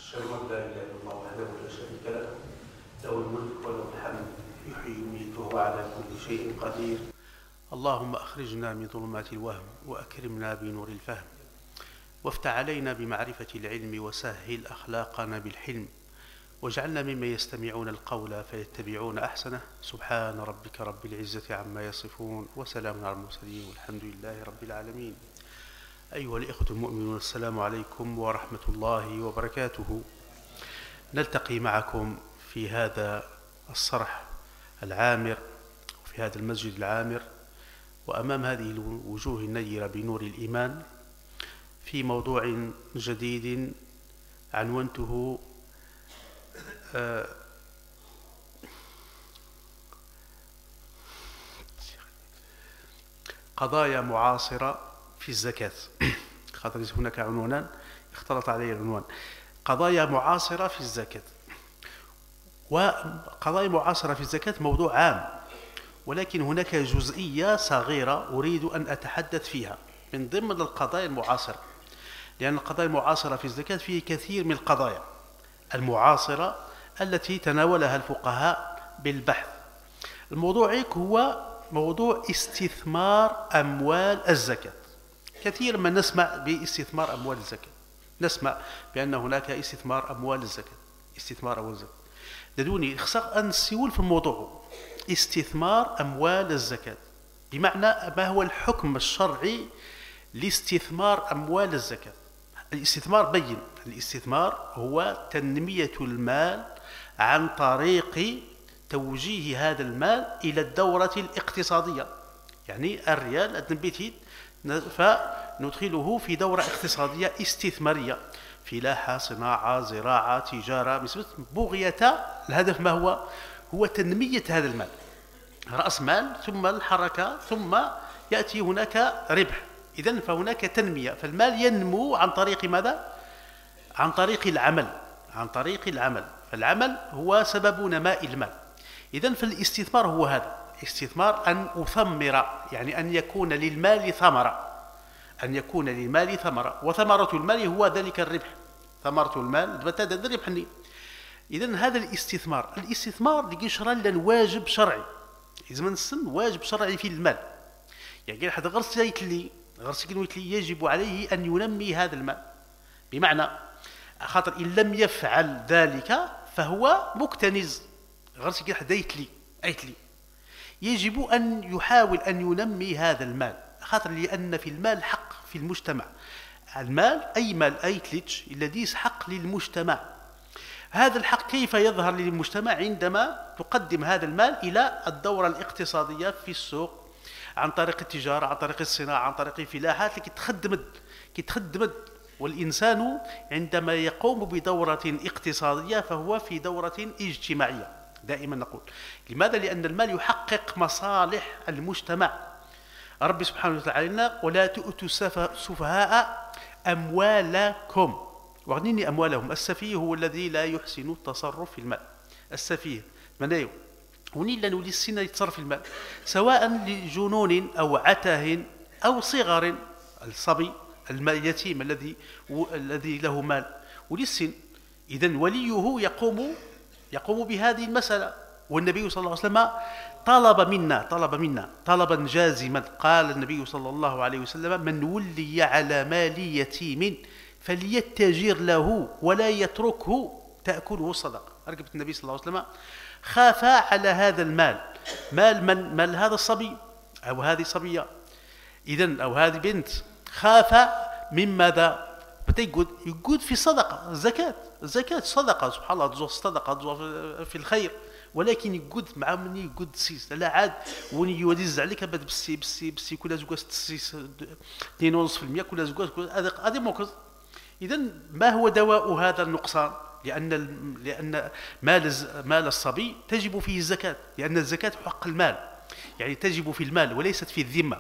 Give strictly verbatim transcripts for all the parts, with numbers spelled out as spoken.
أشهد أن لا إله إلا الله وحده لا شريك له له الملك وله الحمد يحيي ويميت وهو على كل شيء قدير. اللهم أخرجنا من ظلمات الوهم وأكرمنا بنور الفهم وافتح علينا بمعرفة العلم وسهل أخلاقنا بالحلم واجعلنا ممن يستمعون القول فيتبعون أحسنه. سبحان ربك رب العزة عما يصفون وسلام على المرسلين والحمد لله رب العالمين. أيها الإخوة المؤمنون، السلام عليكم ورحمة الله وبركاته. نلتقي معكم في هذا الصرح العامر وفي هذا المسجد العامر وأمام هذه الوجوه النيرة بنور الإيمان في موضوع جديد عنونته آه قضايا معاصرة في الزكاة. خاطر هناك عنوانان اختلط علي العنوان قضايا معاصرة في الزكاة. وقضايا معاصرة في الزكاة موضوع عام، ولكن هناك جزئية صغيرة أريد أن أتحدث فيها من ضمن القضايا المعاصرة، لأن القضايا المعاصرة في الزكاة فيه كثير من القضايا المعاصرة التي تناولها الفقهاء بالبحث. الموضوع هو موضوع استثمار أموال الزكاة. كثير ما نسمع باستثمار أموال الزكاة، نسمع بأن هناك استثمار أموال الزكاة، استثمار أموال الزكاة. دعوني خصنا نسول في الموضوع استثمار أموال الزكاة، بمعنى ما هو الحكم الشرعي لاستثمار أموال الزكاة. الاستثمار بين، الاستثمار هو تنمية المال عن طريق توجيه هذا المال إلى الدورة الاقتصادية، يعني الريال أدنبيتي فندخله في دورة اقتصادية استثمارية، فلاحة، صناعة، زراعة، تجارة، بغية. الهدف ما هو؟ هو تنمية هذا المال، رأس مال ثم الحركة ثم يأتي هناك ربح. إذن فهناك تنمية، فالمال ينمو عن طريق ماذا؟ عن طريق العمل، عن طريق العمل. فالعمل هو سبب نماء المال. إذن فالاستثمار هو هذا، استثمار أن أثمر، يعني أن يكون للمال ثمرة، أن يكون للمال ثمرة، وثمرة المال هو ذلك الربح. ثمرة المال بتادا الربح. إذن هذا الاستثمار، الاستثمار لقشرا لن واجب شرعي، إذا من السن واجب شرعي في المال. يعني قال حدا غرس يتلي غرس يتلي يجب عليه أن ينمي هذا المال، بمعنى خاطر إن لم يفعل ذلك فهو مكتنز. غرس يقول حدا يتلي أيتلي يجب أن يحاول أن ينمي هذا المال، خاطر لأن في المال حق في المجتمع. المال أي مال أي تليتش الذي حق للمجتمع. هذا الحق كيف يظهر للمجتمع؟ عندما تقدم هذا المال إلى الدورة الاقتصادية في السوق عن طريق التجارة، عن طريق الصناعة، عن طريق الفلاحات اللي كتخدمد كتخدمد. والإنسان عندما يقوم بدورة اقتصادية فهو في دورة اجتماعية. دائما نقول لماذا؟ لأن المال يحقق مصالح المجتمع. رب سبحانه وتعالى ولا تؤتوا السفهاء أموالكم واغنيني أموالهم. السفيه هو الذي لا يحسن التصرف في المال. السفيه من أيوه وني لا نولي السنة يتصرف في المال، سواء لجنون أو عته أو صغر. الصبي اليتيم الذي الذي له مال وللسن، إذن وليه يقوم يقوم بهذه المسألة. والنبي صلى الله عليه وسلم طلب منا طلب منا طلبا جازما. قال النبي صلى الله عليه وسلم: من ولي على مال يتيم فليتجر له ولا يتركه تأكله الصدقة. أرجبت النبي صلى الله عليه وسلم خاف على هذا المال، مال من؟ مال هذا الصبي أو هذه الصبية، إذن أو هذه بنت. خاف من ماذا؟ بتيجود يجود في الصدقة، الزكاة، الزكاة صدقة. سبحان الله، تزور الصدقة تزور في الخير، ولكن يجود مع من يجود سيس لا عاد وني يوديز عليك بعد بسي بسي بسي كل زوج سيس اثنين ونص في المية كل زوج هذا هذا موقف. إذن ما هو دواء هذا النقصان؟ لأن لأن مال مال الصبي تجب فيه الزكاة، لأن الزكاة حق المال، يعني تجب في المال وليست في الذمة،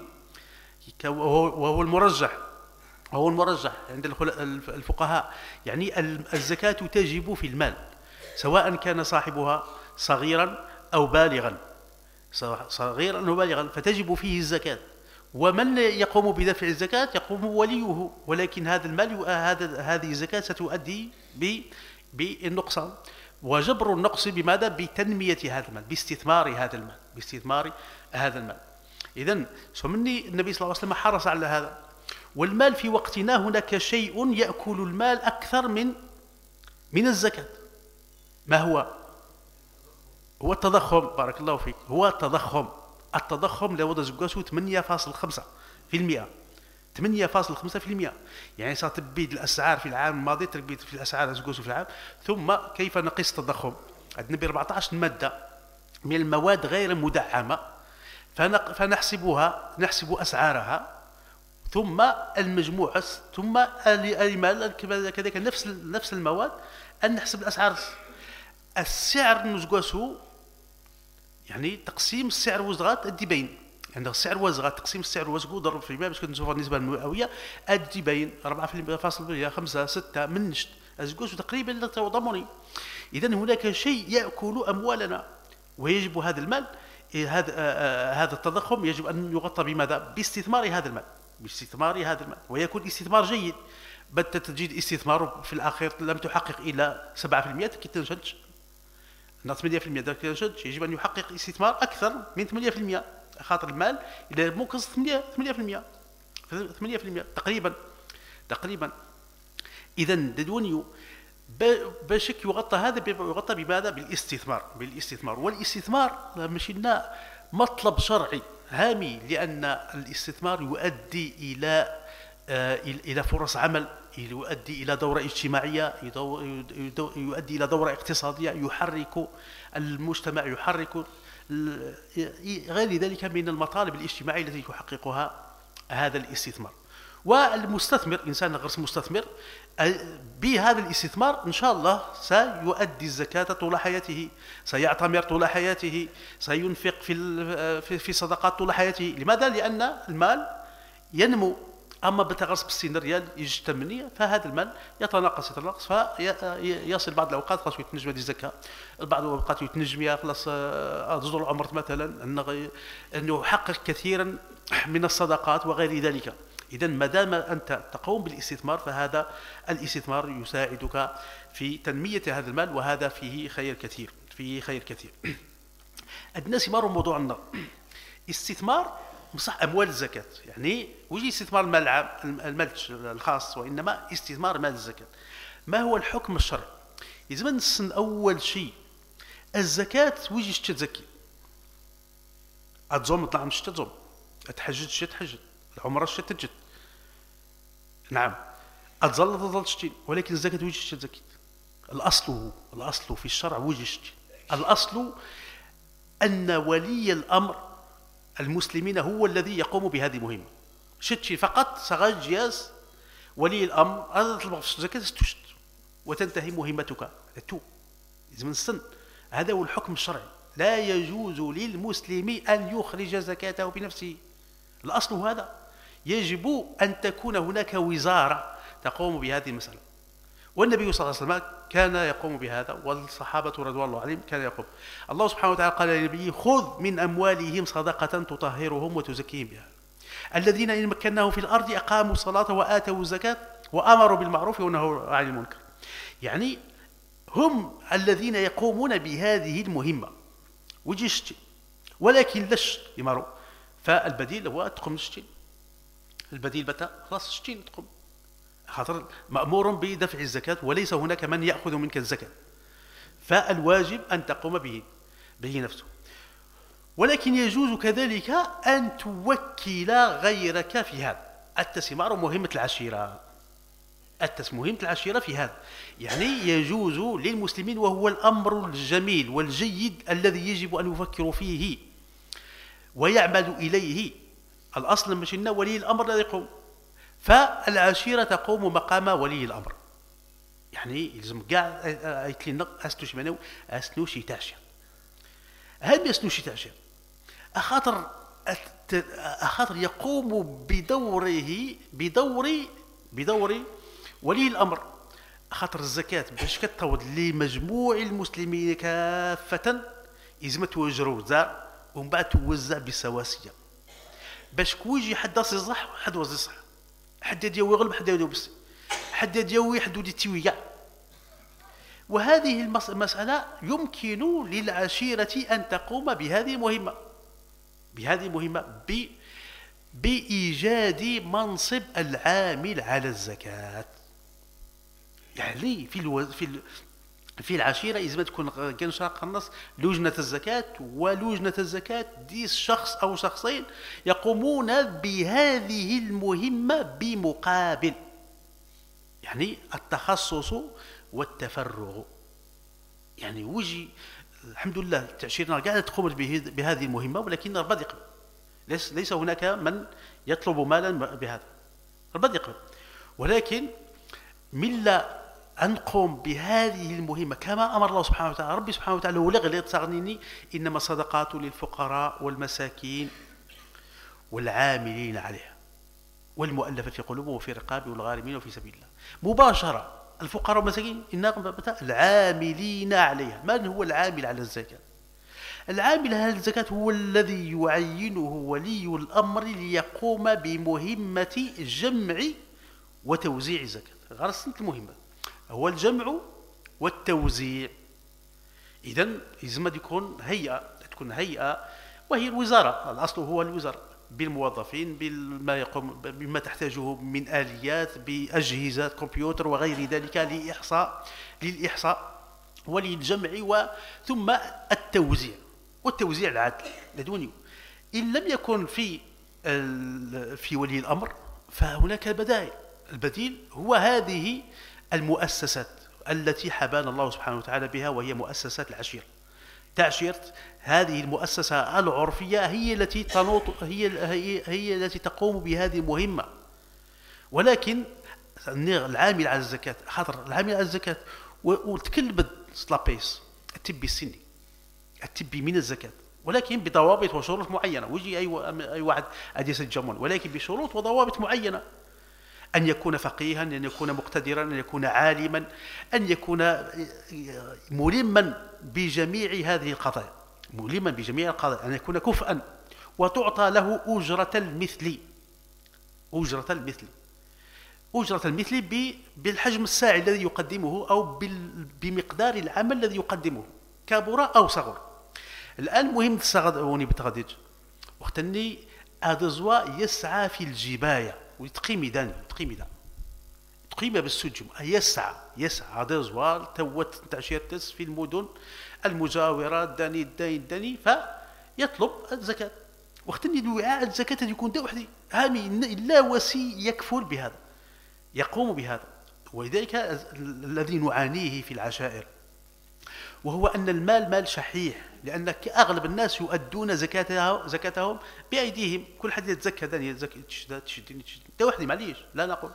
وهو المرجح وهو المرجح عند الفقهاء. يعني الزكاة تجب في المال سواء كان صاحبها صغيرا أو بالغا، صغيرا أو بالغا فتجب فيه الزكاة. ومن يقوم بدفع الزكاة يقوم وليه، ولكن هذا المال هذا هذه الزكاة ستؤدي بالنقصان، وجبر النقص بماذا؟ بتنمية هذا المال، باستثمار هذا المال، باستثمار هذا المال. إذن سمني النبي صلى الله عليه وسلم حرص على هذا. والمال في وقتنا هناك شيء يأكل المال أكثر من من الزكاة. ما هو؟ هو التضخم. بارك الله فيك. هو التضخم. التضخم لو زكاسو ثمانية فاصلة خمسة في المئة. ثمانية فاصلة خمسة في المئة، يعني ستبيد الأسعار في العام الماضي، تبيد في الأسعار زكاسو في العام. ثم كيف نقيس التضخم؟ عندنا ب أربعة عشر مادة من المواد غير مدعمة، فنحسبها، نحسب أسعارها، ثم المجموع، ثم المال كذلك نفس نفس المواد، أن نحسب الأسعار. السعر نزقاسو يعني تقسيم السعر وزغات أدي بين، يعني السعر وزغات تقسيم السعر وزغو ضرب في الماء باش كنشوفوا النسبة المئوية أدي بين أربعة فاصلة خمسة ستة من نشت أزقاسو تقريبا تضمني. إذا هناك شيء يأكل أموالنا، ويجب هذا المال، هذا هذا التضخم يجب أن يغطى بماذا؟ باستثمار هذا المال، باستثمار هذا المال، ويكون استثمار جيد. بدأت تجد استثمار في الأخير لم تحقق إلى سبعة في المئة كي تنشج، ثمانية في المئة تنشج، يجب أن يحقق استثمار أكثر من ثمانية في المئة، خاطر المال إذا منقص ثمانية في المئة ثمانية في المئة تقريبا تقريبا. إذا دونيو باش يغطى هذا يغطى بماذا؟ بالاستثمار، بالاستثمار. والاستثمار ماشي لنا مطلب شرعي هامي، لأن الاستثمار يؤدي إلى إلى فرص عمل، يؤدي إلى دورة اجتماعية، يؤدي إلى دورة اقتصادية، يحرك المجتمع، يحرك غير ذلك من المطالب الاجتماعية التي يحققها هذا الاستثمار. والمستثمر إنسان غير مستثمر بهذا الاستثمار إن شاء الله سيؤدي الزكاة طول حياته، سيعتمر طول حياته، سينفق في في صدقات طول حياته. لماذا؟ لأن المال ينمو. أما بتغرس بالسين الريال يجي ثمانية، فهذا المال يتناقص يتناقص فيصل بعض الأوقات خاص يتنجم هذه الزكاة، بعض الأوقات يتنجم خلاص أجر العمر مثلا أنه يحقق كثيرا من الصدقات وغير ذلك. إذا ما دام أنت تقوم بالاستثمار فهذا الاستثمار يساعدك في تنمية هذا المال، وهذا فيه خير كثير، فيه خير كثير. أدنى ثمار موضوع النار استثمار مصح أموال الزكاة، يعني ويجي استثمار المال العام المال الخاص، وإنما استثمار مال الزكاة. ما هو الحكم الشرعي؟ يجب أن نسن أول شيء الزكاة ويجي شتى تزكي، أتزوم طلع مش تزوم، أتحجج شتى تحجج، العمرة شتى تجد، نعم أتظل تظل شتين، ولكن الزكاة ويجي شتى تزكي. الأصل هو الأصل في الشرع ويجي شتى، الأصل أن ولي الأمر المسلمين هو الذي يقوم بهذه المهمة. شتشي فقط سغاج جياز ولي الأمر هذا تطلب في الزكاة ستشت وتنتهي مهمتك تو من السن. هذا هو الحكم الشرعي، لا يجوز للمسلم أن يخرج زكاته بنفسه. الأصل هذا، يجب أن تكون هناك وزارة تقوم بهذه المسألة، والنبي صلى الله عليه وسلم كان يقوم بهذا، والصحابة رضوان الله عليهم كان يقوم. الله سبحانه وتعالى قال للنبي: خذ من أموالهم صدقة تطهرهم وتزكيهم بها الذين إن مكناهم في الأرض أقاموا الصلاة وآتوا الزكاة وأمروا بالمعروف ونهوا عن المنكر. يعني هم الذين يقومون بهذه المهمة وجيشتي، ولكن لش يمروا. فالبديل هو تقوم شتين، البديل بتا خلاص شتين تقوم، خاطر مأمور بدفع الزكاة وليس هناك من يأخذ منك الزكاة، فالواجب أن تقوم به به نفسه. ولكن يجوز كذلك أن توكل غيرك في هذا. التثمار مهمة العشيرة، مهمة العشيرة في هذا، يعني يجوز للمسلمين، وهو الأمر الجميل والجيد الذي يجب أن يفكروا فيه ويعمل إليه. الأصل مش إن ولي الأمر لا يقوم، فالعشيرة تقوم مقام ولي الأمر. يعني يلزم كاع يتلنا أسنوش منو أسنوش يتعشر، هل يسنوش يتعشر أخاطر أخاطر يقوم بدوره بدور بدور ولي الأمر. خاطر الزكاة باش كتعود لمجموع المسلمين كافة يلزم توجروا زار ومن بعد توزع بسواسية، باش كويجي حد يصح حد يصح، حد يديوي يغلب حد يديوي بس، حد يديوي حد يدي تيوي كاع. وهذه المسألة يمكن للعشيرة أن تقوم بهذه المهمة بهذه المهمة ب بإيجاد منصب العامل على الزكاة. يعني في الو... في ال... في العشيرة إذا ما تكون كنشرق النص لجنة الزكاة، ولجنة الزكاة دي شخص أو شخصين يقومون بهذه المهمة بمقابل، يعني التخصص والتفرغ. يعني وجي الحمد لله تعشيرنا قاعدة تقوم بهذه المهمة، ولكن البعض يقبل، ليس ليس هناك من يطلب مالا بهذا، البعض يقبل، ولكن من لا أن نقوم بهذه المهمة كما أمر الله سبحانه وتعالى. ربي سبحانه وتعالى ولغ لي تصغنيني إنما الصدقات للفقراء والمساكين والعاملين عليها والمؤلفة في قلوبهم وفي الرقاب والغارمين وفي سبيل الله. مباشرة الفقراء والمساكين إنما العاملين عليها. من هو العامل على الزكاة؟ العامل على الزكاة هو الذي يعينه ولي الأمر ليقوم بمهمة جمع وتوزيع الزكاة. غرست المهمة هو الجمع والتوزيع. إذن لازم يكون هيئة، تكون هيئة وهي الوزارة، الأصل هو الوزارة بالموظفين، بما يقوم بما تحتاجه من آليات، بأجهزة كمبيوتر وغير ذلك لإحصاء للإحصاء وللجمع وثم التوزيع والتوزيع العادل لدونه. إن لم يكن في في ولي الأمر فهناك بدائل. البديل هو هذه المؤسسات التي حبانا الله سبحانه وتعالى بها، وهي مؤسسات العشيرة. تعشيرة هذه المؤسسة العرفية هي التي تنوط هي هي, هي التي تقوم بهذه المهمة. ولكن العامل على الزكاة، خاطر العامل على الزكاة وتكلبد سلابيس التبي السني التبي من الزكاة، ولكن بضوابط وشروط معينة. ويجي أي أي واحد أدي يسجمون، ولكن بشروط وضوابط معينة. أن يكون فقيها، أن يكون مقتدرا، أن يكون عالما، أن يكون ملما بجميع هذه القضايا، ملما بجميع القضايا، أن يكون كفءا، وتعطى له أجرة المثل أجرة المثل أجرة المثل بالحجم الساعي الذي يقدمه أو بمقدار العمل الذي يقدمه، كبر أو صغر. الآن مهم تصغروني بتغديد وقتني أدزوا يسعى في الجباية ويتقيم داني يتقيم داني تقيم بالسجم يسعى يسعى أدزوا توت تعشيرتس في المدن المجاورة داني داني داني فيطلب الزكاة. وقتني الوعاء الزكاة يكون ده وحدي هامي لا وسي يكفل بهذا يقوم بهذا. ولذلك الذي نعانيه في العشائر وهو أن المال مال شحيح، لأن أغلب الناس يؤدون زكاتهم زكاتهم بأيديهم. كل حد يتزكى ذا يتزكى تشدد تشدني تشدني ده وحدي معليش لا نقول،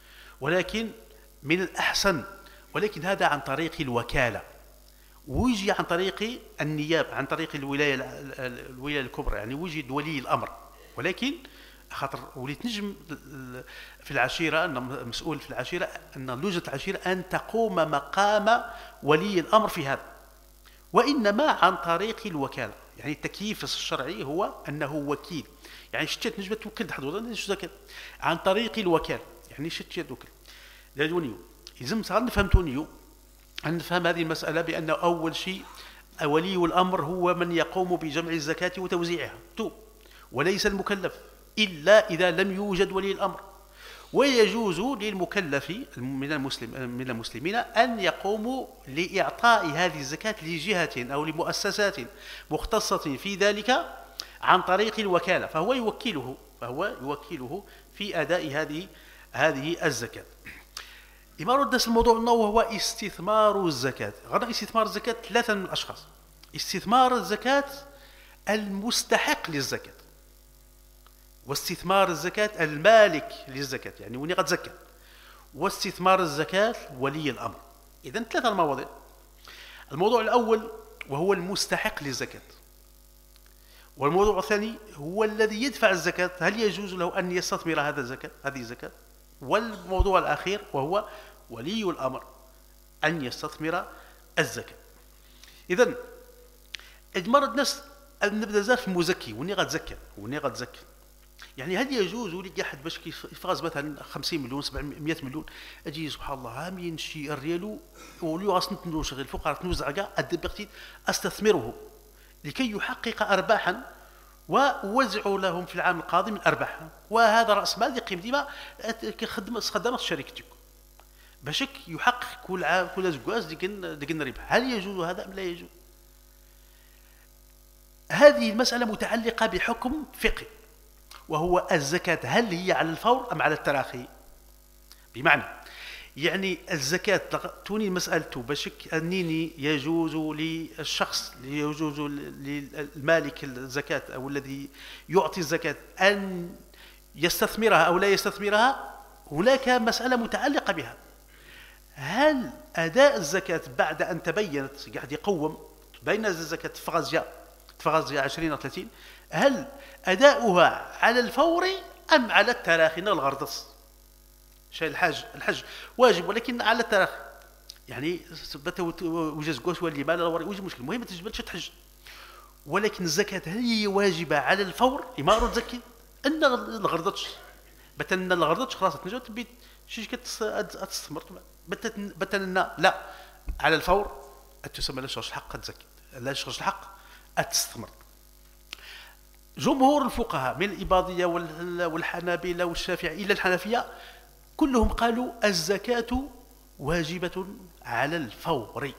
ولكن من الأحسن، ولكن هذا عن طريق الوكالة، ويجي عن طريق النيابة، عن طريق الولاية الولاية الكبرى، يعني وجد ولي الأمر. ولكن خاطر وليت نجم في العشيرة أن مسؤول في العشيرة أن لجنة العشيرة أن تقوم مقام ولي الأمر في هذا، وإنما عن طريق الوكالة. يعني التكييف الشرعي هو أنه وكيل، يعني شتيت نجم توكل حضور عن طريق الوكالة، يعني شتيت توكل لدونيو. إذا مثلا فهمتونيو أن نفهم هذه المسألة بأن أول شيء ولي الأمر هو من يقوم بجمع الزكاة وتوزيعها تو، وليس المكلف إلا إذا لم يوجد ولي الأمر. ويجوز للمكلف من المسلم من المسلمين أن يقوموا لإعطاء هذه الزكاة لجهة أو لمؤسسات مختصة في ذلك عن طريق الوكالة، فهو يوكله فهو يوكله في أداء هذه هذه الزكاة. لما ردس الموضوع لنا وهو استثمار الزكاة. غدا استثمار الزكاة ثلاثة من الأشخاص: استثمار الزكاة المستحق للزكاة، واستثمار الزكاة المالك للزكاة يعني وني قد زكى، واستثمار الزكاة ولي الأمر. إذن ثلاثة المواضيع. الموضوع الأول وهو المستحق للزكاة، والموضوع الثاني هو الذي يدفع الزكاة، هل يجوز له أن يستثمر هذا الزكاة هذه الزكاة، والموضوع الأخير وهو ولي الأمر أن يستثمر الزكاة. إذن إجمار الناس نبدأ زاف مزكي وني قد زكى وني قد زكى يعني هل يجوز لي أحد باش يفغز مثلا خمسين مليون سبعمائة مليون أجي سبحان الله عامين شي الريالو وليو غاس نوشغل الفقراء تنوزع كاع أدبرتي أستثمره لكي يحقق أرباحا ووزع لهم في العام القادم الأرباح، وهذا رأس مال يقيم ديما كخدمة خدمة شركتك باش يحقق كل عام كل زكواز ديك ديك الربح. هل يجوز هذا أم لا يجوز؟ هذه المسألة متعلقة بحكم فقهي، وهو الزكاة هل هي على الفور أم على التراخي؟ بمعنى يعني الزكاة توني مسألته باش أنني يجوز للشخص يجوز للمالك الزكاة أو الذي يعطي الزكاة أن يستثمرها أو لا يستثمرها. هناك مسألة متعلقة بها، هل أداء الزكاة بعد أن تبينت قاعد يقوم بين الزكاة تفغزيا تفغزيا عشرين أو ثلاثين، هل أداؤها على الفور أم على التراخي؟ الغرضص شيء الحج الحج واجب ولكن على التراخي، يعني وجز قوس واللي مال وجه مشكل المهم تجبدش تحج، ولكن الزكاة هل هي واجبة على الفور؟ إمارة تزكي أن الغرضتش بتن الغرضتش خلاص تنجو تبي شي كتستثمر بتن لا على الفور تسمى لا شرش الحق تزكي لا شرش الحق تستثمر. جمهور الفقهاء من الإباضية والحنابلة والشافعية إلى الحنفية كلهم قالوا الزكاة واجبة على الفور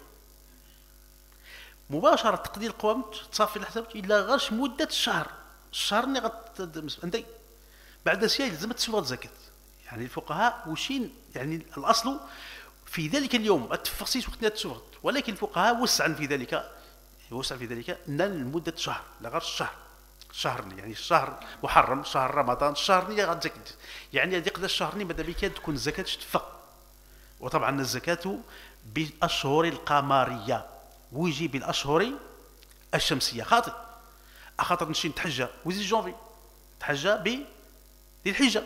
مباشرة. تقدير القوام تصافي الحساب إلا غير مدة الشهر الشهر اللي غتدي بعد سيا لازم تسوى الزكاة. يعني الفقهاء وشين يعني الأصل في ذلك اليوم التفصيص وقت تسوغت، ولكن الفقهاء وسعا في ذلك وسع في ذلك أن المدة شهر لا غير الشهر شهر يعني الشهر محرم شهر رمضان الشهر اللي غتزكي يعني هذيك الشهر اللي ماذا بك تكون الزكاة تتفق. وطبعا الزكاة بالأشهر القمرية ويجي بالأشهر الشمسية خاطئ أخاطر نمشي نتحجى ويزيد جونفي تحجى ب ذي الحجة،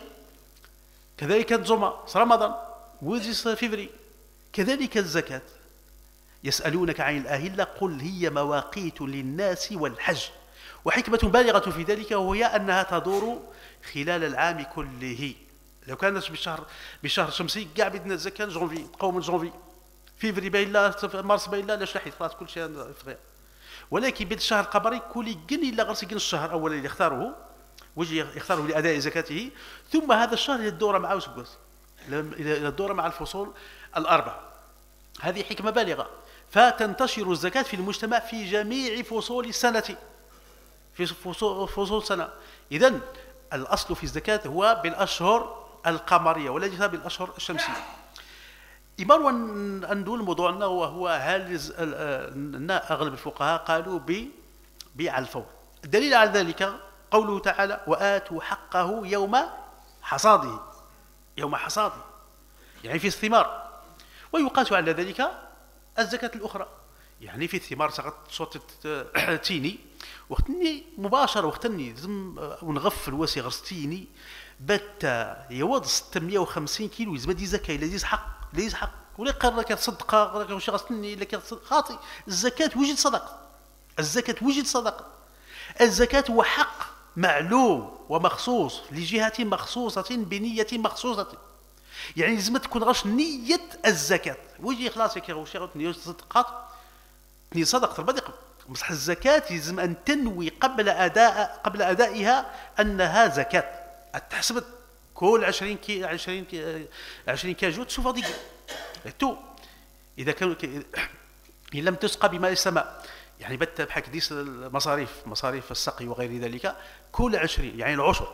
كذلك الجمعة رمضان ويزيد فيفري، كذلك الزكاة. يسألونك عن الأهلة قل هي مواقيت للناس والحج، وحكمة بالغة في ذلك وهي أنها تدور خلال العام كله. لو كانت بشهر بشهر شمسي كاع بدنا الزكاة جونفي بقاو من جونفي فيفري باين لا مارس باين لا لا شحيت خلاص كل شيء فغير، ولكن بالشهر القمري كل جن إلا غير سكن الشهر الأول اللي يختاره ويجي يختاره لأداء زكاته، ثم هذا الشهر يدور معه سكوس يدور مع الفصول الأربع. هذه حكمة بالغة، فتنتشر الزكاة في المجتمع في جميع فصول السنة في فصول السنة. إذن الأصل في الزكاة هو بالأشهر القمرية وليس بالأشهر الشمسية. إمارة أندول موضوعنا وهو هل أغلب الفقهاء قالوا بيع الفور. الدليل على ذلك قوله تعالى وآتوا حقه يوم حصاده يوم حصاده يعني في الثمار، ويقاس على ذلك الزكاة الأخرى يعني في الثمار سقط صوت تيني وقتني مباشرة وقتني ونغفل واسي غرستيني بات يوض ستمائة وخمسين كيلو يزبدي زكاة إلا ديز حق ليز حق ولا قال لك صدقة قال لك غرستني لك خاطئ. الزكاة وجد صدقة الزكاة وجد صدقة الزكاة هو حق معلوم ومخصوص لجهة مخصوصة بنية مخصوصة، يعني لازم تكون غاش نية الزكاة ويجي خلاص يا وشي غتني صدقات ني صدقة البدق مصح الزكاة لازم أن تنوي قبل أداء قبل أدائها أنها زكاة. تحسب كل عشرين كي عشرين كي عشرين كاجو تشوف هذيك تو إذا كان إن لم تسقى بماء السماء يعني بت بحك ديس المصاريف مصاريف السقي وغير ذلك كل عشرين يعني العشر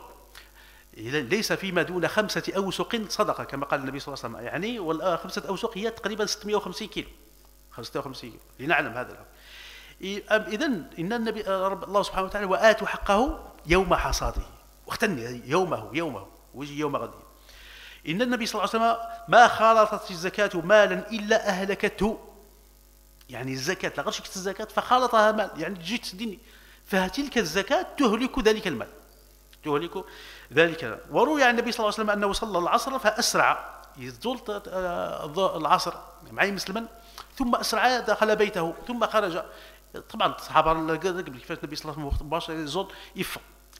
ليس فيما دون خمسة أوسق صدقة كما قال النبي صلى الله عليه وسلم، يعني والخمسة أوسق هي تقريبا ستمائة وخمسين كيلو خمسة وخمسين كيلو لنعلم هذا الأمر. إذن إن النبي رب الله سبحانه وتعالى وآتوا حقه يوم حصاده واختني يومه يومه ويجي يوم غد. إن النبي صلى الله عليه وسلم ما خالطت الزكاة مالا إلا أهلكته، يعني الزكاة لا غير شكت الزكاة فخالطها مال يعني جيت تديني فتلك الزكاة تهلك ذلك المال تهلك ذلك المال. وروي عن النبي صلى الله عليه وسلم أنه صلى العصر فأسرع يزول العصر معي مسلما ثم أسرع دخل بيته ثم خرج. طبعا الصحابة قبل كيفاش النبي صلى الله عليه وسلم مباشرة يزول يفق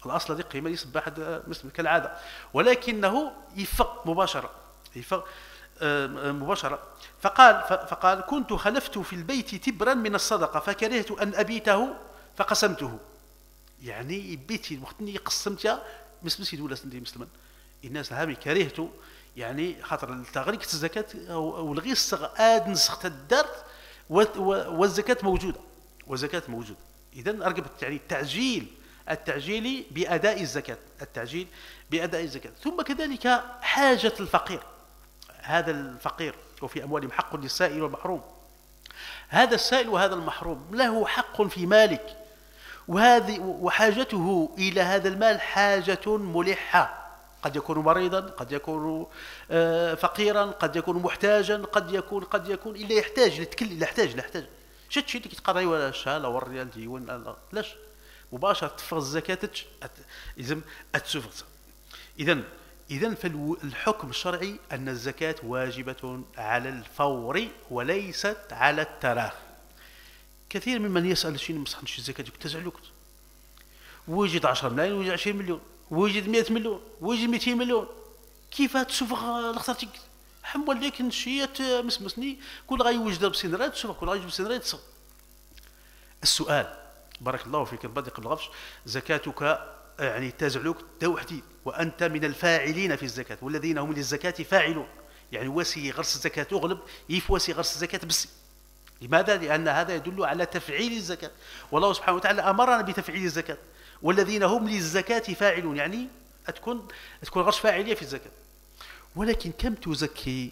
الأصل هذه قيمة يصبح مثل كالعادة، ولكنه يفق مباشرة، يفق مباشرة. فقال فقال كنت خلفت في البيت تبرا من الصدقة فكرهت أن أبيته فقسمته. يعني بيتي وقت اللي قسمتها مسلم سيد ولا سندي مسلما الناس هامي كرهت، يعني خاطر تغريك الزكاة والغي الصغ آد نسخت الدرت والزكاة موجودة، والزكاة موجودة. إذن أرجب يعني التعجيل التعجيل بأداء الزكاة، التعجيل بأداء الزكاة. ثم كذلك حاجة الفقير، هذا الفقير وفي أموالهم حق للسائل والمحروم، هذا السائل وهذا المحروم له حق في مالك، وهذه وحاجته إلى هذا المال حاجة ملحة، قد يكون مريضا، قد يكون فقيرا، قد يكون محتاجا، قد يكون قد يكون إلا يحتاج لتكل إلا يحتاج إلا يحتاج شت شي اللي كتقضي ولا شال ولا الريال ديون لاش مباشرة تفرغ الزكاة إذا أتسفغت. إذا إذا فالحكم الشرعي أن الزكاة واجبة على الفور وليست على التراخي. كثير ممن يسأل شنو مسخن شي الزكاة تزعلوك وجد عشرة ملايين وجد عشرين مليون وجد مئة مليون وجد مئتين مليون كيف تسفغ لختاتك حمول ليك نشيت مسمسني كل غاي يوجد بسنرات تسفغ كل غاي يوجد بسنرات تسفغ. السؤال بارك الله فيك البادي قبل الغفش زكاتك يعني تزعلوك دوحدي وأنت من الفاعلين في الزكاة والذين هم للزكاة فاعلون، يعني وسي غرس الزكاة أغلب يفوسي غرس الزكاة بس. لماذا؟ لأن هذا يدل على تفعيل الزكاة، والله سبحانه وتعالى أمرنا بتفعيل الزكاة والذين هم للزكاة فاعلون، يعني تكون تكون غرس فاعلية في الزكاة. ولكن كم تزكي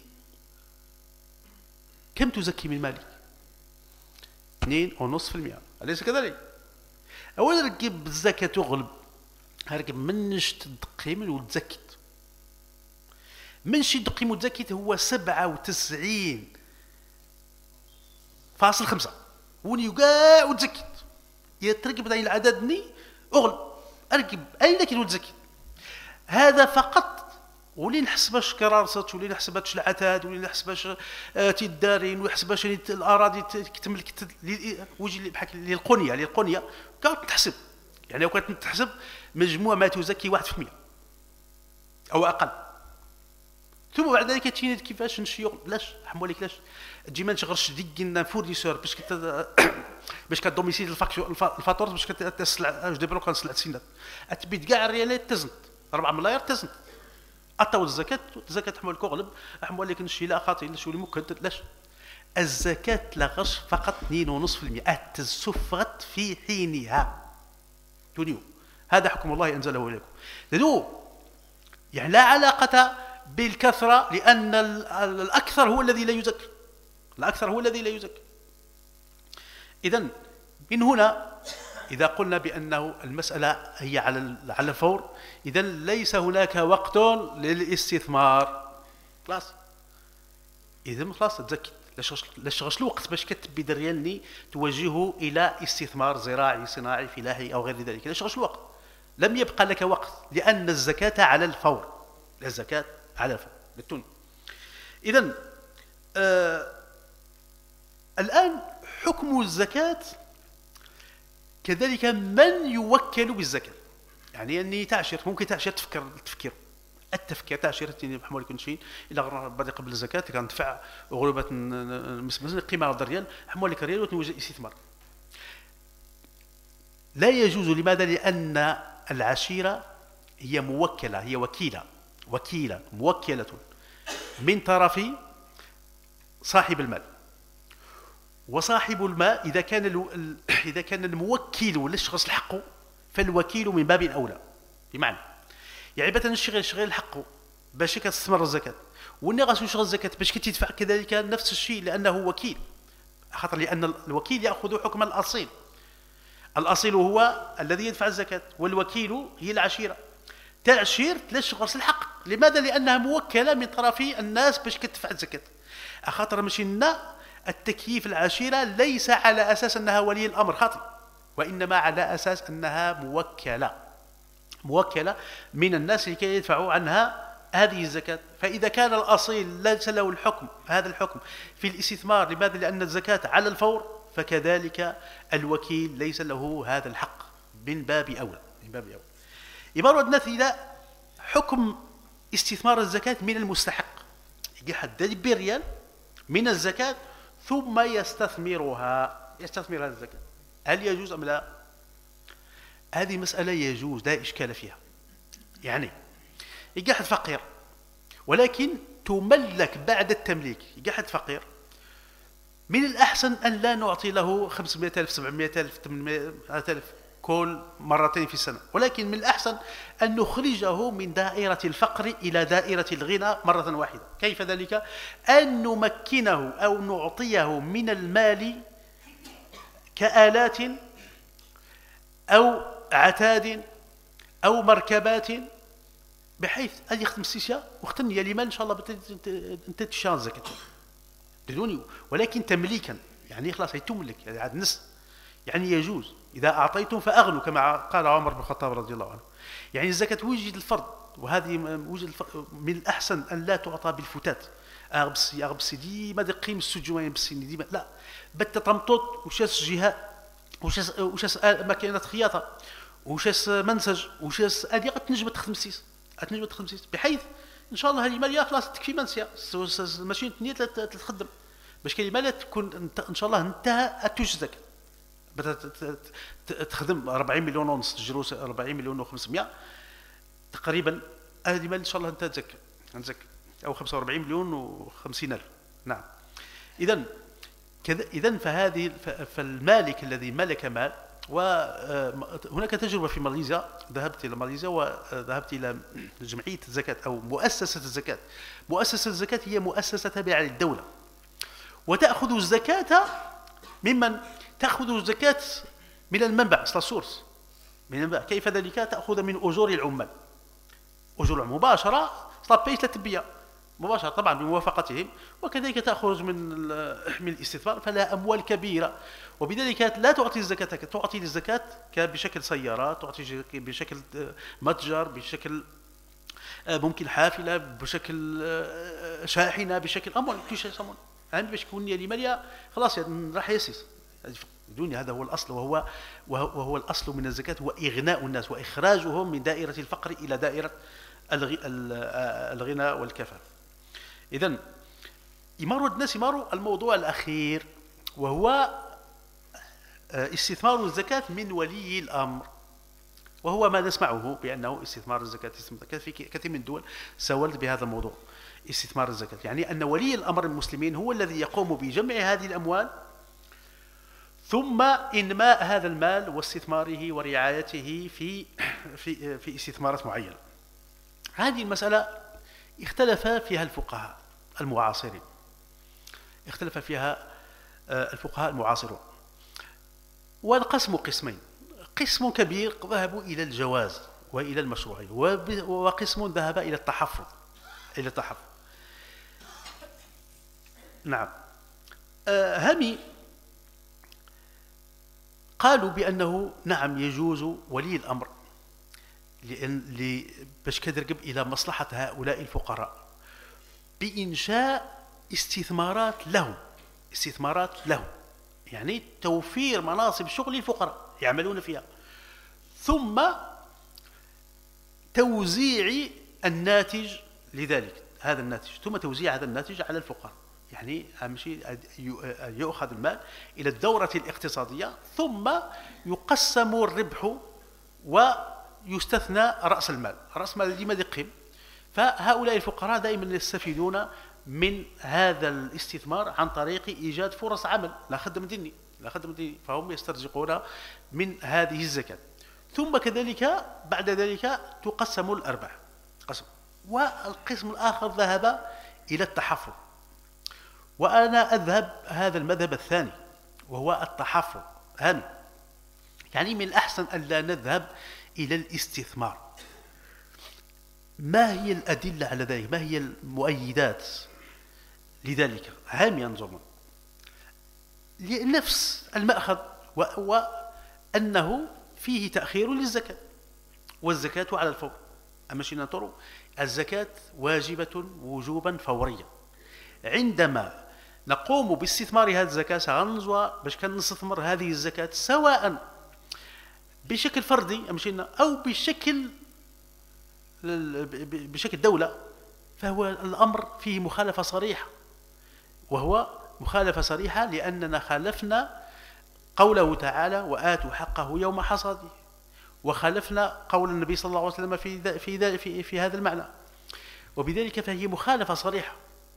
كم تزكي من مالك؟ اثنين ونصف في المئة، أليس كذلك؟ أولا ركب الزكاة تغلب هركب منش تدقيم وتزكت منش تدقيم وتزكت هو سبعة وتسعين فاصل خمسة وني يقع وتزكت يتركب ذا العدد ني أغلب أركب أين كي وتزكت هذا فقط. ولي نحسباش كرارصت ولي نحسباش العتاد ولي نحسباش تدارين ويحسباش الأراضي كتملك وجي بحال للقنية للقنية كانت تحسب، يعني لو كانت تحسب مجموع ما تزكي واحد في المئة أو أقل. ثم بعد ذلك تيني كيفاش نمشي بلاش حمولك لاش تجي ما نشغلش ديك فورنيسور باش كت باش كدوميسيل الفاتور باش كتسلع جو ديبلو كنسلع تسينات اتبيت كاع الريالات تزنت أربعة ملاير تزنت أطول الزكاة الزكاة حمول كغلب حمول لك نشي لا خاطئ لا شو ممكن لاش الزكاة لا غش فقط اثنين ونصف في المئة تسفغت في حينها تونيو. هذا حكم الله أنزله إليكم لذو يعني لا علاقة بالكثرة لأن الأكثر هو الذي لا يزكي، الأكثر هو الذي لا يزكي. إذن من هنا إذا قلنا بأنه المسألة هي على على الفور إذن ليس هناك وقت للاستثمار خلاص. إذن خلاص تزكي لاش غش الوقت باش كتبي دريالني توجهه إلى استثمار زراعي صناعي فلاحي أو غير ذلك، لاش غش الوقت لم يبقى لك وقت لأن الزكاة على الفور، الزكاة على الفور بالتون. إذن آه الآن حكم الزكاة كذلك من يوكل بالزكاة، يعني أني تعشير ممكن تعشير تفكر التفكير التفكير تعشير تيني بحمول كل شيء إلا بدي قبل الزكاة كان دفع غربة مثلا قيمة على الريال حمول لك الريال وتوجه استثمار لا يجوز. لماذا؟ لأن العشيرة هي موكلة هي وكيلة وكيلة موكلة من طرف صاحب المال، وصاحب الماء إذا كان ال... إذا كان الموكل ولا الشخص الحق فالوكيل من باب أولى. بمعنى يعني مثلا الشغل شغل الحق باش كتستثمر الزكاة واللي غاسو يشغل الزكاة باش كتدفع كذلك نفس الشيء لأنه وكيل، خاطر لأن الوكيل يأخذ حكم الأصيل، الأصيل هو الذي يدفع الزكاة والوكيل هي العشيرة. تعشير تلاشغل الحق لماذا؟ لأنها موكلة من طرف الناس باش كتدفع الزكاة، خاطر ماشي لنا التكييف العشيرة ليس على أساس أنها ولي الأمر خاطئ، وإنما على أساس أنها موكلة موكلة من الناس لكي يدفعوا عنها هذه الزكاة. فإذا كان الأصيل ليس له الحكم هذا الحكم في الاستثمار لماذا؟ لأن الزكاة على الفور، فكذلك الوكيل ليس له هذا الحق من باب أولى من باب أولى. يمر الناس إلى حكم استثمار الزكاة من المستحق، يحدد بريال من الزكاة ثم يستثمرها، يستثمر هذه الزكاة، هل يجوز أم لا؟ هذه مسألة يجوز، لا إشكال فيها. يعني يقعد فقير ولكن تملك بعد التمليك، يقعد فقير، من الأحسن أن لا نعطي له خمسمائة ألف سبعمائة ألف ثمانمائة ألف كل مرتين في السنة، ولكن من الأحسن أن نخرجه من دائرة الفقر إلى دائرة الغنى مرة واحدة. كيف ذلك؟ أن نمكنه أو نعطيه من المال كآلات أو عتاد أو مركبات، بحيث أن يخدم السيشة وختم يا لمال إن شاء الله أنت تشان زكاة بدوني، ولكن تمليكا، يعني خلاص هي تملك، يعني عاد نص، يعني يجوز إذا أعطيتم فأغنوا كما قال عمر بن الخطاب رضي الله عنه. يعني الزكاة وجد الفرض، وهذه وجد الفرض، من الأحسن أن لا تعطى بالفتات، أغبسي أغبسي ديما دقيم السجوين بسيني ديما، لا بت تمطط وشاس جهة وشاس وشاس ماكينة خياطة وشاس منسج وشاس هذه قد تنجم تخدم سيس، تنجم تخدم سيس، بحيث ان شاء الله هذه ماليه خلاص تكفي منسيه ماشي ثنيه تخدم، باش كاين ماليه تكون ان شاء الله انتهى تجزك، تخدم أربعين مليون ونص تجروس أربعين مليون وخمسمائة تقريبا، هذه مال ان شاء الله انت تزكى تزكى او خمسة وأربعين مليون وخمسين ألف. نعم، اذا كذا، اذا فهذه فالمالك الذي ملك مال، وهناك تجربة في ماليزيا، ذهبت إلى ماليزيا وذهبت إلى جمعية الزكاة أو مؤسسة الزكاة. مؤسسة الزكاة هي مؤسسة تابعة للدولة، وتأخذ الزكاة ممن؟ تأخذ الزكاة من المنبع، سورس من المنبع. كيف ذلك؟ تأخذ من أجور العمال، أجور العمال مباشرة، صابيش لتبية مباشرة طبعا بموافقتهم، وكذلك تأخذ من من الاستثمار، فلا أموال كبيرة، وبذلك لا تعطي الزكاة، تعطي الزكاة بشكل سيارات، تعطي بشكل متجر، بشكل ممكن حافلة، بشكل شاحنة، بشكل أموال كل شيء سمون، يعني باش يكون لي مالية خلاص راح يسيس بدون. هذا هو الأصل، وهو وهو الأصل من الزكاة هو إغناء الناس وإخراجهم من دائرة الفقر إلى دائرة الغنى والكفاف. إذن يمر الناس يمر الموضوع الأخير، وهو استثمار الزكاة من ولي الأمر، وهو ما نسمعه بأنه استثمار الزكاة في كثير من الدول سولت بهذا الموضوع، استثمار الزكاة، يعني أن ولي الأمر المسلمين هو الذي يقوم بجمع هذه الأموال ثم إنماء هذا المال واستثماره ورعايته في في في استثمارات معينة. هذه المسألة اختلف فيها الفقهاء المعاصرين، اختلف فيها الفقهاء المعاصرون، والقسم قسمين، قسم كبير ذهبوا إلى الجواز وإلى المشروعية، وقسم ذهب إلى التحفظ إلى التحفظ. نعم، همي قالوا بأنه نعم يجوز ولي الأمر لأن باش كترقب إلى مصلحة هؤلاء الفقراء بإنشاء استثمارات لهم، استثمارات لهم يعني توفير مناصب شغل للفقراء يعملون فيها، ثم توزيع الناتج لذلك، هذا الناتج ثم توزيع هذا الناتج على الفقراء، يعني أهم شيء يؤخذ المال إلى الدورة الاقتصادية ثم يقسم الربح ويستثنى رأس المال، رأس المال ديما يقيم، فهؤلاء الفقراء دائما يستفيدون من هذا الاستثمار عن طريق إيجاد فرص عمل، لا خدم ديني لا خدم ديني، فهم يسترزقون من هذه الزكاة، ثم كذلك بعد ذلك تقسم الأرباح قسم. والقسم الآخر ذهب إلى التحفظ، وأنا أذهب هذا المذهب الثاني وهو التحفظ هامي، يعني من الأحسن أن لا نذهب إلى الاستثمار. ما هي الأدلة على ذلك؟ ما هي المؤيدات لذلك؟ هامي ينظرون لنفس المأخذ، وأنه فيه تأخير للزكاة، والزكاة على الفور، أما شيء نطر الزكاة واجبة وجوبا فوريا. عندما نقوم باستثمار هذه الزكاة سغنزوا باش كنستثمر هذه الزكاة سواء بشكل فردي أو بشكل بشكل دولة، فهو الأمر فيه مخالفة صريحة، وهو مخالفة صريحة لأننا خالفنا قوله تعالى وآتوا حقه يوم حصاده، وخالفنا قول النبي صلى الله عليه وسلم في في في, في هذا المعنى، وبذلك فهي مخالفة صريحة،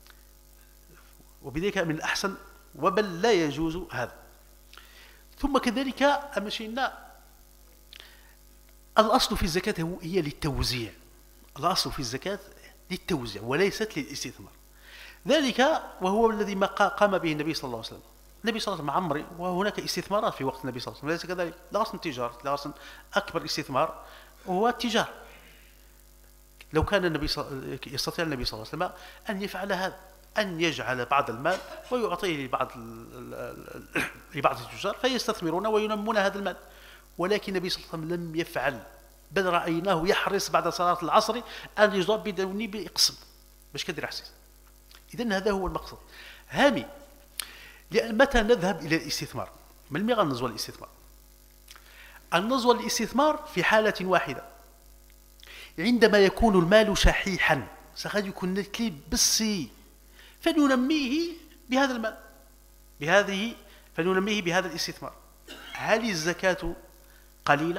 وبذلك من الأحسن وبل لا يجوز هذا. ثم كذلك مشينا الأصل في الزكاة هي للتوزيع، الأصل في الزكاة للتوزيع وليست للاستثمار، ذلك وهو الذي ما قام به النبي صلى الله عليه وسلم. النبي صلى الله عليه وسلم عمري وهناك استثمارات في وقت النبي صلى الله عليه وسلم، ليس كذلك؟ لا أصل التجارة، لا أصل أكبر استثمار هو التجارة. لو كان النبي صل... يستطيع النبي صلى الله عليه وسلم أن يفعل هذا، أن يجعل بعض المال ويعطيه لبعض لبعض التجار فيستثمرون وينمون هذا المال، ولكن النبي صلى الله عليه وسلم لم يفعل، بل رأيناه يحرص بعد صلاة العصر أن يجرب بدوني بإقسم باش كدير حسيس. إذن هذا هو المقصد هامي. لأن متى نذهب إلى الاستثمار؟ ما المغى النزوة الاستثمار؟ النزوة الاستثمار في حالة واحدة، عندما يكون المال شحيحا، سقد يكون نتلي بسي فننميه بهذا المال، بهذه فننميه بهذا الاستثمار. هل الزكاة قليلة؟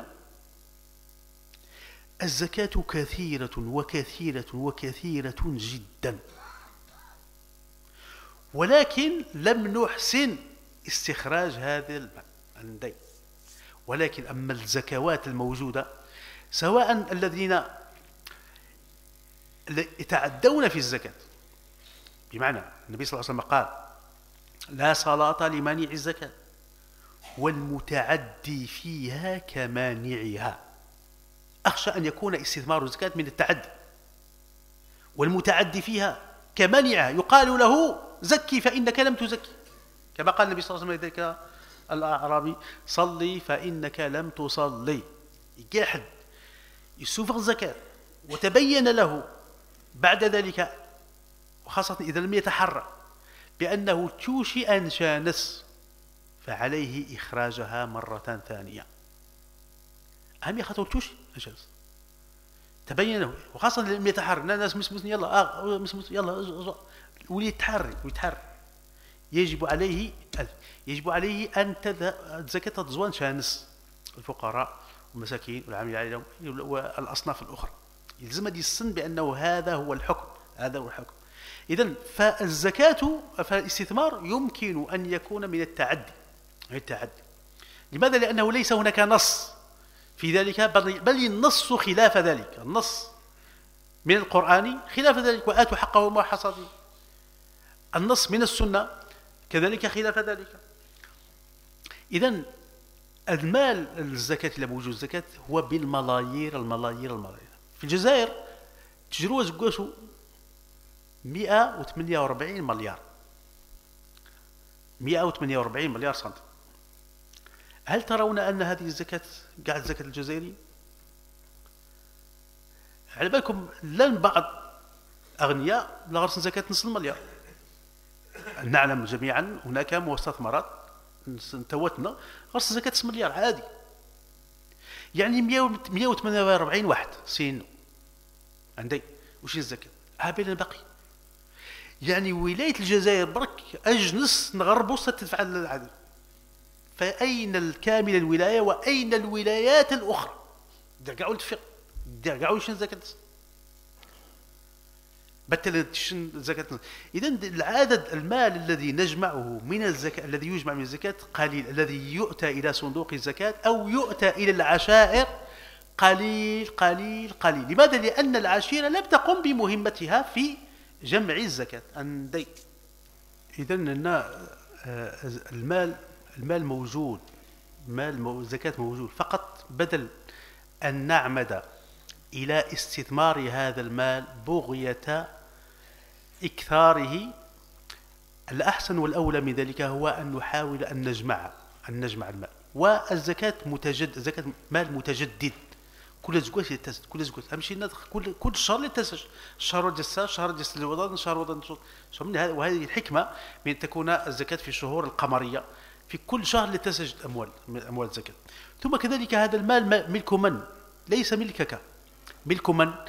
الزكاة كثيرة وكثيرة وكثيرة جدا، ولكن لم نحسن استخراج هذا المال عندي. ولكن أما الزكوات الموجودة، سواء الذين يتعدون في الزكاة، بمعنى النبي صلى الله عليه وسلم قال لا صلاة لمانع الزكاة والمتعدي فيها كمانعها. أخشى أن يكون استثمار الزكاة من التعدي، والمتعدي فيها كمانعها يقال له زكي فإنك لم تزكي، كما قال النبي صلى الله عليه وسلم لذلك الأعرابي صلي فإنك لم تصلي. يجي أحد يسوفغ الزكاة وتبين له بعد ذلك، وخاصة إذا لم يتحرى بأنه توشي أن شانس، فعليه إخراجها مرة ثانية. أهم يخاطر توشي أن شانس تبين له، وخاصة لم يتحرى الناس مسمسني يلا آه مسمس يلا ويتحري ويتحري يجب عليه يجب عليه أن تذهب زكاة الزوان شانس الفقراء والمساكين والعاملين عليهم والأصناف الأخرى، يلزم يسن بأنه هذا هو الحكم، هذا هو الحكم. إذن فالزكاة فالاستثمار يمكن أن يكون من التعدي، من التعدي. لماذا؟ لأنه ليس هناك نص في ذلك، بل النص خلاف ذلك، النص من القرآن خلاف ذلك وآتوا حقه يوم حصاده، النص من السنة كذلك خلاف ذلك. إذن المال الزكاة اللي موجود الزكاة هو بالملايير الملايير الملايير. في الجزائر تجروا زكاشو مئة وثمانية وأربعين مليار، مئة وثمانية وأربعين مليار سنتيم. هل ترون أن هذه الزكاة قاعد الزكاة الجزائري؟ على بالكم لن بعض أغنياء لغرس زكاة نصف المليار. نعلم جميعا هناك مستثمرات توتنا غرس زكاة نصف مليار عادي، يعني مئة وثمانية وأربعين واحد سين عندي وش الزكاة هابين الباقي. يعني ولاية الجزائر برك أجنس نغربو ستدفع العدل، فأين الكامل الولاية وأين الولايات الأخرى؟ درقعوا التفق درقعوا شن زكاة بتل شن زكاة. إذن العدد المال الذي نجمعه من الزكاة الذي يجمع من الزكاة قليل، الذي يؤتى إلى صندوق الزكاة أو يؤتى إلى العشائر قليل قليل قليل. لماذا؟ لأن العشيرة لم تقم بمهمتها في جمع الزكاة عندي. إذن المال المال موجود، مال الزكاة موجود، فقط بدل أن نعمد إلى استثمار هذا المال بغية إكثاره، الأحسن والأولى من ذلك هو أن نحاول أن نجمع أن نجمع المال. والزكاة متجدد، زكاة مال متجدد كل زكاة يتسد، كل زكاة أمشي كل كل شهر يتسد، شهر جسا شهر جس الوطن شهر وطن شهر من هذا. وهذه الحكمة من تكون الزكاة في الشهور القمرية، في كل شهر لتسجد أموال من أموال الزكاة. ثم كذلك هذا المال ملك من؟ ليس ملكك، ملك من؟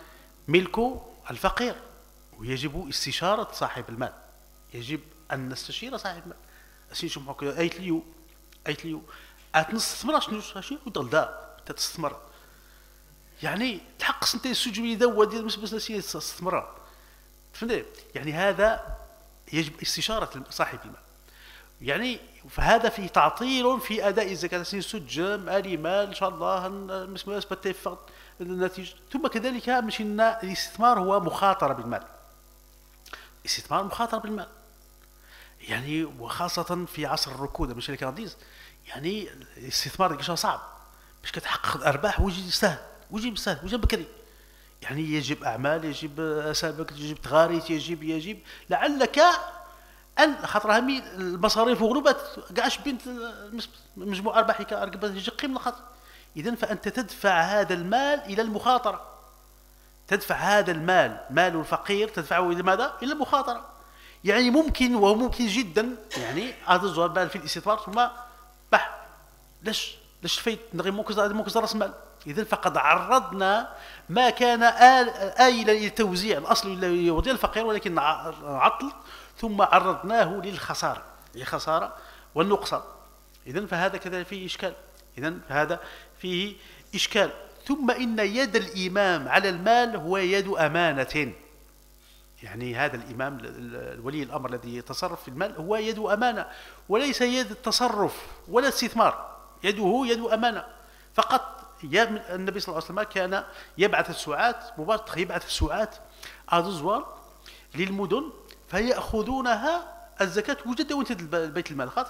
ملك الفقير، ويجب استشارة صاحب المال، يجب أن نستشير صاحب المال. أسين شو محكي أيت ليو أيت ليو أتنستثمر شنو شنو ودلدا تستثمر، يعني تحقق أنت السجن يدور ديال مش بس نسي تستثمر، فهمت؟ يعني هذا يجب استشارة صاحب المال. يعني فهذا فيه تعطيل في أداء الزكاة، سجم آلي مال إن شاء الله مش مثبت فقط النتيجة. ثم كذلك مش إن الاستثمار هو مخاطرة بالمال، الاستثمار مخاطرة بالمال، يعني وخاصة في عصر الركود مش اللي كنديز، يعني الاستثمار ديك صعب باش كتحقق الأرباح ويجي سهل ويجي سهل ويجي بكري، يعني يجب أعمال، يجب أسابق، يجب تغاريت، يجب يجب لعلك أن خاطر هامي المصاريف وغلبت كاعش بنت مجموع أرباحك أرقبت يجي قيمة الخاطر. إذن فأنت تدفع هذا المال إلى المخاطرة، تدفع هذا المال مال الفقير تدفعه إلى ماذا؟ إلى المخاطرة. يعني ممكن وهو ممكن جدا يعني هذا الزوار بال في الاستثمار ثم بح ليش ليش فايت نغي ممكن ممكن راس مال. إذن فقد عرضنا ما كان آيلا إلى التوزيع الأصل إلى يوضيع الفقير، ولكن عطل ثم عرضناه للخسارة للخسارة والنقصان. إذن فهذا كذلك فيه إشكال، إذن فهذا فيه إشكال. ثم إن يد الإمام على المال هو يد أمانة، يعني هذا الإمام الولي الأمر الذي يتصرف في المال هو يد أمانة وليس يد التصرف ولا استثمار، يده يد أمانة فقط. النبي صلى الله عليه وسلم كان يبعث السعاة مباشرة، يبعث السعاة أزوار للمدن فيأخذونها الزكاة وجد وانت بيت المال خاطئ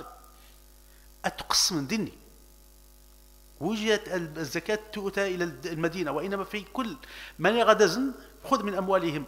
أتقسم من دني وجدت الزكاة تؤتى إلى المدينة، وإنما في كل من يغدزن خذ من أموالهم.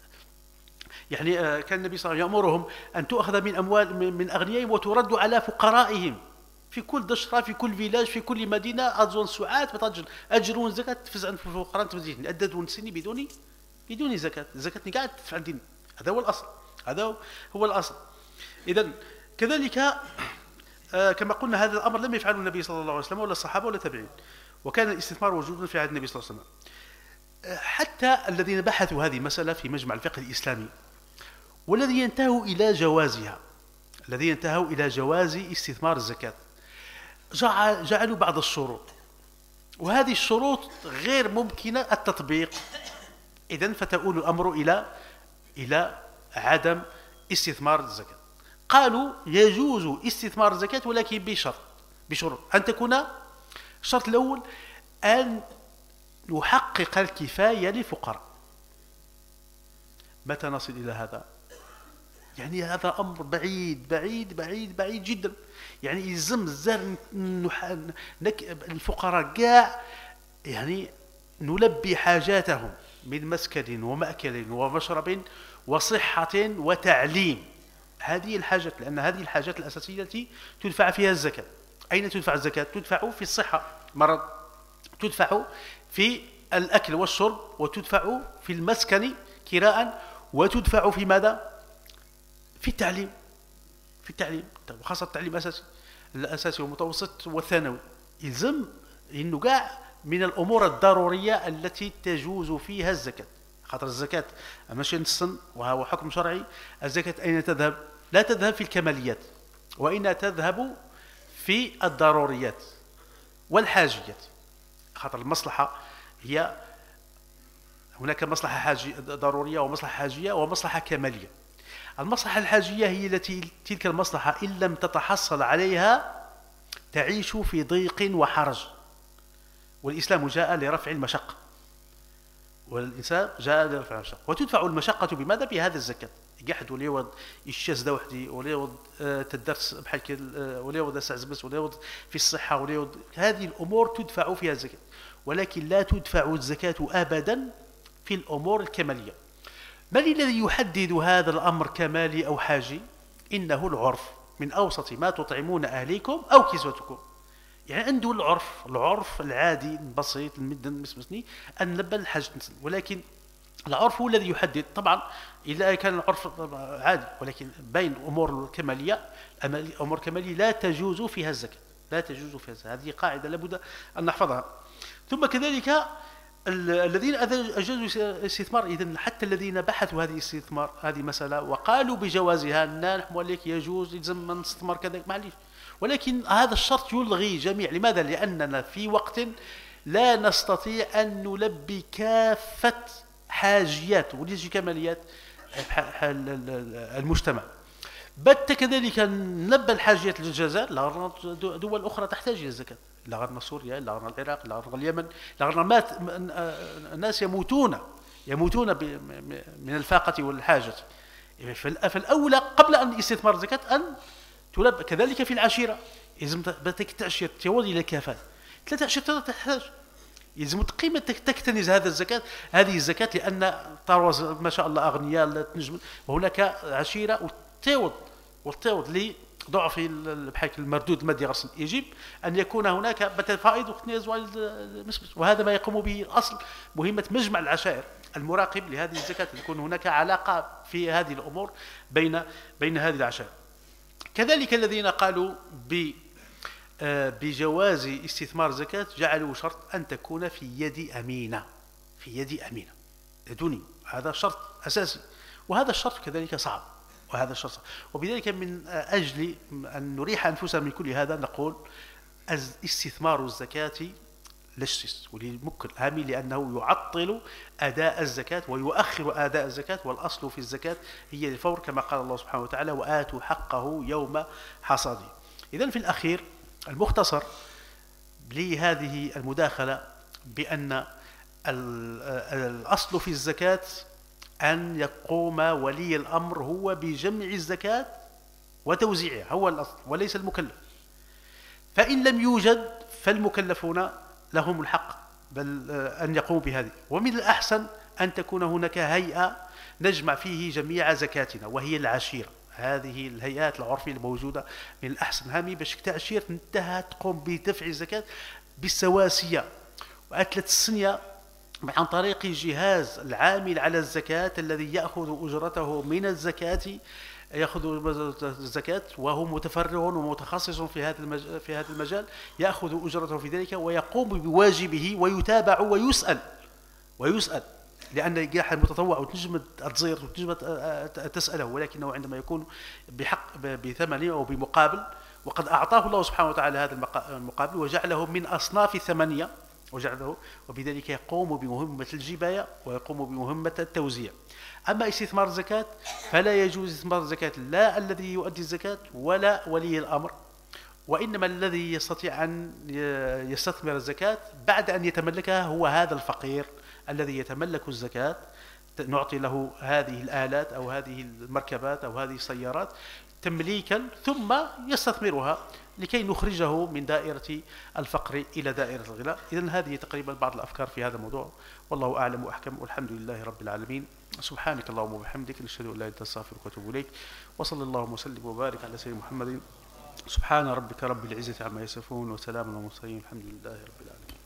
يعني كان النبي صلى الله عليه وسلم يأمرهم أن تؤخذ من أموال من أغنيائهم وترد على فقرائهم في كل دشرة في كل فيلاج في كل مدينة أظن سعات بتأجر أجرون زكاة تفز عن الفقراء تفزين أددون سني بدون بدون زكاة، الزكاة قاعد تدفع عن دين، هذا هو الأصل، هذا هو الأصل. إذن كذلك آه كما قلنا هذا الأمر لم يفعله النبي صلى الله عليه وسلم ولا الصحابة ولا التابعين، وكان الاستثمار موجودا في عهد النبي صلى الله عليه وسلم. آه حتى الذين بحثوا هذه المسألة في مجمع الفقه الإسلامي والذي ينتهوا إلى جوازها، الذي ينتهوا إلى جواز استثمار الزكاة جعلوا بعض الشروط، وهذه الشروط غير ممكنة التطبيق. إذن فتؤول الأمر إلى إلى عدم استثمار الزكاة. قالوا يجوز استثمار الزكاة ولكن بشرط بشروط أن تكون. الشرط الأول أن نحقق الكفاية للفقراء. متى نصل إلى هذا؟ يعني هذا أمر بعيد بعيد بعيد بعيد جدا، يعني يلزم الزر الفقراء كاع يعني نلبي حاجاتهم من مسكن ومأكل ومشرب وصحة وتعليم، هذه الحاجات، لأن هذه الحاجات الأساسية التي تدفع فيها الزكاة. أين تدفع الزكاة؟ تدفع في الصحة مرض، تدفع في الأكل والشرب، وتدفع في المسكن كراء، وتدفع في ماذا؟ في التعليم، في التعليم وخاصة التعليم الأساسي الأساسي والمتوسط والثانوي. يلزم إنه كاع من الأمور الضرورية التي تجوز فيها الزكاة، خاطر الزكاة ماشي نصا وهو حكم شرعي. الزكاة أين تذهب؟ لا تذهب في الكماليات، وإنها تذهب في الضروريات والحاجيات، خاطر المصلحة هي هناك مصلحة حاجية ضرورية ومصلحة حاجية ومصلحة كمالية. المصلحة الحاجية هي التي تلك المصلحة إن لم تتحصل عليها تعيش في ضيق وحرج، والإسلام جاء لرفع المشقة، والإنسان جاء لرفع المشقة، وتدفع المشقة بماذا؟ بهذا الزكاة. قاعد وليود الشاس دا وحدي، وليود تدرس بحال كذا، وليود سعزبس، وليود في الصحة، وليود هذه الأمور تدفع فيها الزكاة، ولكن لا تدفع الزكاة أبدا في الأمور الكمالية. من الذي يحدد هذا الأمر كمالي أو حاجي؟ إنه العرف، من أوسط ما تطعمون أهليكم أو كسوتكم. يعني عنده العرف، العرف العادي البسيط المدن مسمسني أن نبل الحاجة، ولكن العرف هو الذي يحدد. طبعا إذا كان العرف عادي، ولكن بين أمور الكمالية، أمور الكمالية لا تجوز فيها الزكاة، لا تجوز فيها الزكاة. هذه قاعدة لابد أن نحفظها. ثم كذلك ال- الذين أذ- أجازوا الاستثمار، إذن حتى الذين بحثوا هذه الاستثمار هذه مسألة وقالوا بجوازها، نحن لك يجوز يلزم من نستثمر كذا معليش، ولكن هذا الشرط يلغي جميع. لماذا؟ لأننا في وقت لا نستطيع أن نلبي كافة حاجيات وليس كماليات المجتمع، بل كذلك نلبى الحاجيات للجزائر. دول أخرى تحتاج إلى الزكاة، لغرنا سوريا، لغرنا العراق، لغرنا اليمن، لغرنا مات الناس يموتون يموتون من الفاقة والحاجة. فالأولى قبل أن استثمار الزكاة أن تلبى. كذلك في العشيرة لازم بدك تعشير تولي إلى كافات ثلاثة عشر تحتاج، يلزم قيمة تكتنز هذا الزكاة هذه الزكاة، لأن طروز ما شاء الله أغنياء لا تنجم، وهناك عشيرة وتعوض وتعوض لضعف بحيث المردود المادي غسل. يجب أن يكون هناك بدل فائض وكنيز وهذا ما يقوم به الأصل مهمة مجمع العشائر المراقب لهذه الزكاة، يكون هناك علاقة في هذه الأمور بين بين هذه العشائر. كذلك الذين قالوا ب بجواز استثمار زكاة جعلوا شرط أن تكون في يد أمينة، في يد أمينة دوني، هذا شرط أساسي، وهذا الشرط كذلك صعب، وهذا الشرط صعب. وبذلك من أجل أن نريح أنفسنا من كل هذا نقول استثمار الزكاة للشس وللمكل هامي، لأنه يعطل أداء الزكاة ويؤخر أداء الزكاة، والأصل في الزكاة هي الفور كما قال الله سبحانه وتعالى وآتوا حقه يوم حصاده. إذن في الأخير المختصر لهذه المداخلة بأن الأصل في الزكاة أن يقوم ولي الأمر هو بجمع الزكاة وتوزيعها، هو الأصل وليس المكلف. فإن لم يوجد فالمكلفون لهم الحق بل أن يقوموا بهذه. ومن الأحسن أن تكون هناك هيئة نجمع فيه جميع زكاتنا وهي العشيرة. هذه الهيئات العرفية الموجودة من الأحسن هامي باش تعشير انتهى تقوم بدفع الزكاة بالسواسية وأكلت السنية عن طريق جهاز العامل على الزكاة الذي يأخذ أجرته من الزكاة، يأخذ الزكاة وهو متفرغ ومتخصص في هذا المجال في هذا المجال، يأخذ أجرته في ذلك ويقوم بواجبه ويتابع ويسأل ويسأل لأن جاح المتطوع وتنجم تزير وتنجم تسأله، ولكنه عندما يكون بحق بثمن أو بمقابل، وقد أعطاه الله سبحانه وتعالى هذا المقابل وجعله من أصناف الثمانية وجعله، وبذلك يقوم بمهمة الجباية ويقوم بمهمة التوزيع. أما استثمار الزكاة فلا يجوز استثمار الزكاة لا الذي يؤدي الزكاة ولا ولي الأمر، وإنما الذي يستطيع أن يستثمر الزكاة بعد أن يتملكها هو هذا الفقير الذي يتملك الزكاة، نعطي له هذه الآلات أو هذه المركبات أو هذه السيارات تمليكا ثم يستثمرها لكي نخرجه من دائرة الفقر إلى دائرة الغنى. إذن هذه تقريبا بعض الأفكار في هذا الموضوع، والله أعلم وأحكم، والحمد لله رب العالمين. سبحانك اللهم وبحمدك نشهد أن لا إله إلا أنت نستغفرك ونتوب إليك، وصلى اللهم وسلم وبارك على سيدنا محمد. سبحان ربك رب العزة عما يصفون وسلام على المرسلين، الحمد لله رب العالمين.